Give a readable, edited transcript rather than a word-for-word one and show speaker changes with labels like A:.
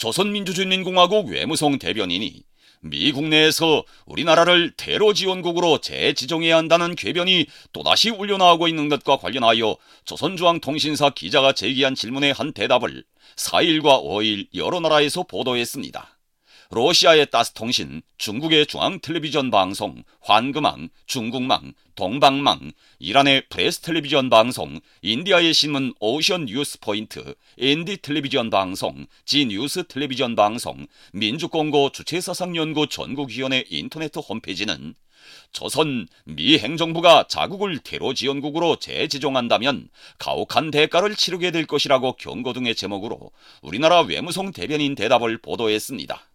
A: 조선민주주의인민공화국 외무성 대변인이 미 국내에서 우리나라를 테러 지원국으로 재지정해야 한다는 궤변이 또다시 울려나오고 있는 것과 관련하여 조선중앙통신사 기자가 제기한 질문의 한 대답을 4일과 5일 여러 나라에서 보도했습니다. 러시아의 따스통신, 중국의 중앙텔레비전 방송, 환금망, 중국망, 동방망, 이란의 프레스 텔레비전 방송, 인디아의 신문 오션 뉴스 포인트, ND 텔레비전 방송, 지 뉴스 텔레비전 방송, 민주공고 주체사상연구 전국위원회 인터넷 홈페이지는 조선 미 행정부가 자국을 테러 지원국으로 재지정한다면 가혹한 대가를 치르게 될 것이라고 경고 등의 제목으로 우리나라 외무성 대변인 대답을 보도했습니다.